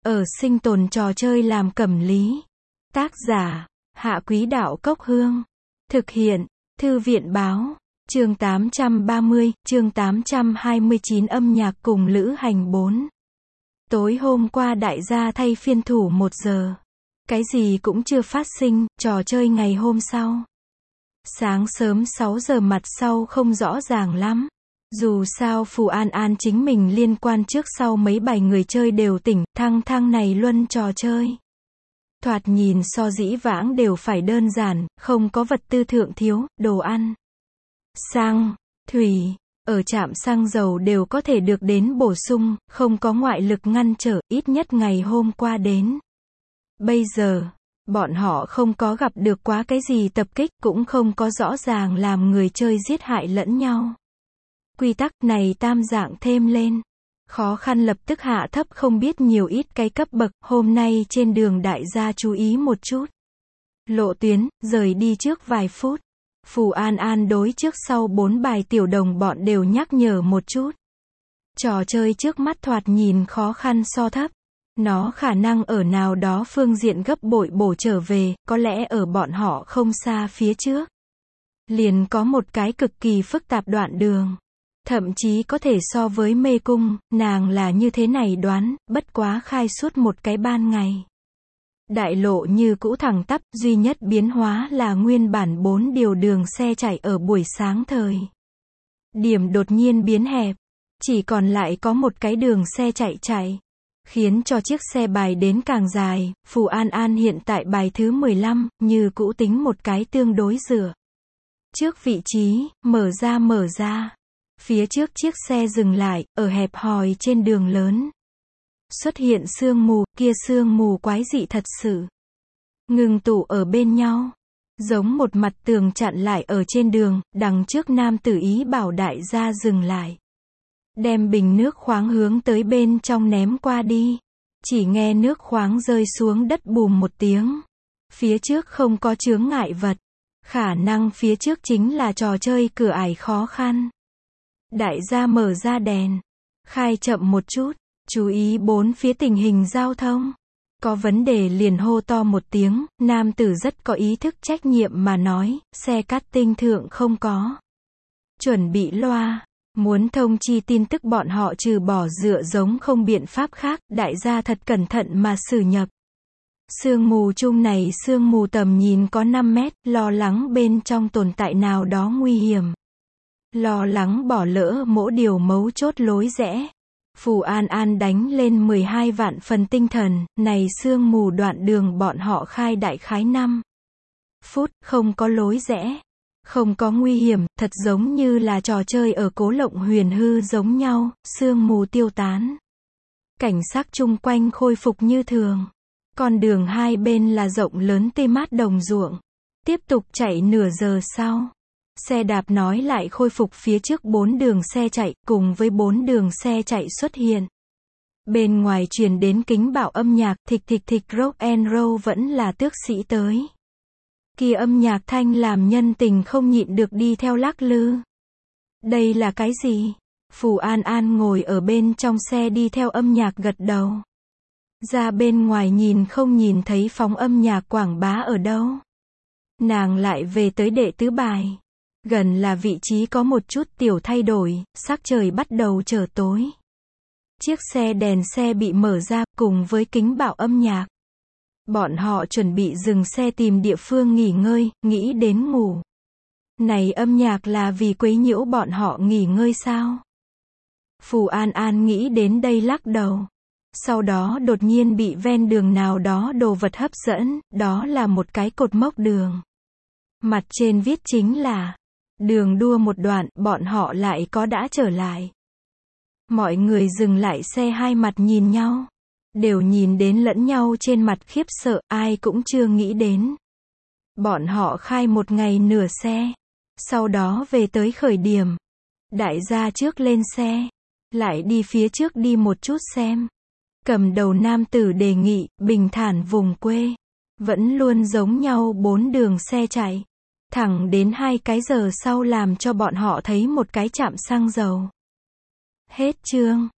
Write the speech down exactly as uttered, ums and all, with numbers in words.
ở sinh tồn trò chơi làm cẩm lý. Tác giả, Hạ Quý Đạo Cốc Hương. Thực hiện, Thư viện Báo. Chương tám trăm ba mươi, chương tám trăm hai mươi chín âm nhạc cùng lữ hành bốn. Tối hôm qua đại gia thay phiên thủ một giờ. Cái gì cũng chưa phát sinh, trò chơi ngày hôm sau. Sáng sớm sáu giờ mặt sau không rõ ràng lắm. Dù sao Phù An An chính mình liên quan trước sau mấy bài người chơi đều tỉnh, thăng thăng này luân trò chơi. Thoạt nhìn so dĩ vãng đều phải đơn giản, không có vật tư thượng thiếu, đồ ăn, xăng, thủy, ở trạm xăng dầu đều có thể được đến bổ sung, không có ngoại lực ngăn trở, ít nhất ngày hôm qua đến. Bây giờ, bọn họ không có gặp được quá cái gì tập kích, cũng không có rõ ràng làm người chơi giết hại lẫn nhau. Quy tắc này tam dạng thêm lên. Khó khăn lập tức hạ thấp không biết nhiều ít cái cấp bậc, hôm nay trên đường đại gia chú ý một chút. Lộ tuyến, rời đi trước vài phút. Phù An An đối trước sau bốn bài tiểu đồng bọn đều nhắc nhở một chút. Trò chơi trước mắt thoạt nhìn khó khăn so thấp. Nó khả năng ở nào đó phương diện gấp bội bổ trở về, có lẽ ở bọn họ không xa phía trước. Liền có một cái cực kỳ phức tạp đoạn đường. Thậm chí có thể so với mê cung, nàng là như thế này đoán, bất quá khai suốt một cái ban ngày. Đại lộ như cũ thẳng tắp, duy nhất biến hóa là nguyên bản bốn điều đường xe chạy ở buổi sáng thời điểm đột nhiên biến hẹp, chỉ còn lại có một cái đường xe chạy chạy, khiến cho chiếc xe bài đến càng dài. Phù An An hiện tại bài thứ mười lăm, như cũ tính một cái tương đối dựa trước vị trí, mở ra mở ra. Phía trước chiếc xe dừng lại, ở hẹp hòi trên đường lớn. Xuất hiện sương mù, kia sương mù quái dị thật sự. Ngừng tụ ở bên nhau. Giống một mặt tường chặn lại ở trên đường, đằng trước nam tử ý bảo đại gia dừng lại. Đem bình nước khoáng hướng tới bên trong ném qua đi. Chỉ nghe nước khoáng rơi xuống đất bùm một tiếng. Phía trước không có chướng ngại vật. Khả năng phía trước chính là trò chơi cửa ải khó khăn. Đại gia mở ra đèn. Khai chậm một chút. Chú ý bốn phía tình hình giao thông. Có vấn đề liền hô to một tiếng. Nam tử rất có ý thức trách nhiệm mà nói. Xe cát tinh thượng không có chuẩn bị loa. Muốn thông chi tin tức bọn họ trừ bỏ dựa giống không biện pháp khác. Đại gia thật cẩn thận mà xử nhập. Sương mù chung này sương mù tầm nhìn có năm mét. Lo lắng bên trong tồn tại nào đó nguy hiểm. Lo lắng bỏ lỡ mỗi điều mấu chốt lối rẽ. Phù An An đánh lên mười hai vạn phần tinh thần, này sương mù đoạn đường bọn họ khai đại khái năm phút, không có lối rẽ, không có nguy hiểm, thật giống như là trò chơi ở Cố Lộng Huyền Hư giống nhau, sương mù tiêu tán. Cảnh sắc chung quanh khôi phục như thường. Con đường hai bên là rộng lớn tê mát đồng ruộng. Tiếp tục chạy nửa giờ sau. Xe đạp nói lại khôi phục phía trước bốn đường xe chạy, cùng với bốn đường xe chạy xuất hiện. Bên ngoài truyền đến kính bạo âm nhạc, thịch thịch thịch rock and roll vẫn là tước sĩ tới. Kia âm nhạc thanh làm nhân tình không nhịn được đi theo lắc lư. Đây là cái gì? Phù An An ngồi ở bên trong xe đi theo âm nhạc gật đầu. Ra bên ngoài nhìn không nhìn thấy phóng âm nhạc quảng bá ở đâu. Nàng lại về tới đệ tứ bài. Gần là vị trí có một chút tiểu thay đổi, sắc trời bắt đầu trở tối. Chiếc xe đèn xe bị mở ra, cùng với kính bạo âm nhạc. Bọn họ chuẩn bị dừng xe tìm địa phương nghỉ ngơi, nghĩ đến ngủ. Này âm nhạc là vì quấy nhiễu bọn họ nghỉ ngơi sao? Phù An An nghĩ đến đây lắc đầu. Sau đó đột nhiên bị ven đường nào đó đồ vật hấp dẫn, đó là một cái cột mốc đường. Mặt trên viết chính là đường đua một đoạn, bọn họ lại có đã trở lại. Mọi người dừng lại xe hai mặt nhìn nhau. Đều nhìn đến lẫn nhau trên mặt khiếp sợ, ai cũng chưa nghĩ đến. Bọn họ khai một ngày nửa xe. Sau đó về tới khởi điểm. Đại gia trước lên xe. Lại đi phía trước đi một chút xem. Cầm đầu nam tử đề nghị, bình thản vùng quê. Vẫn luôn giống nhau bốn đường xe chạy. Thẳng đến hai cái giờ sau làm cho bọn họ thấy một cái trạm xăng dầu. Hết chương.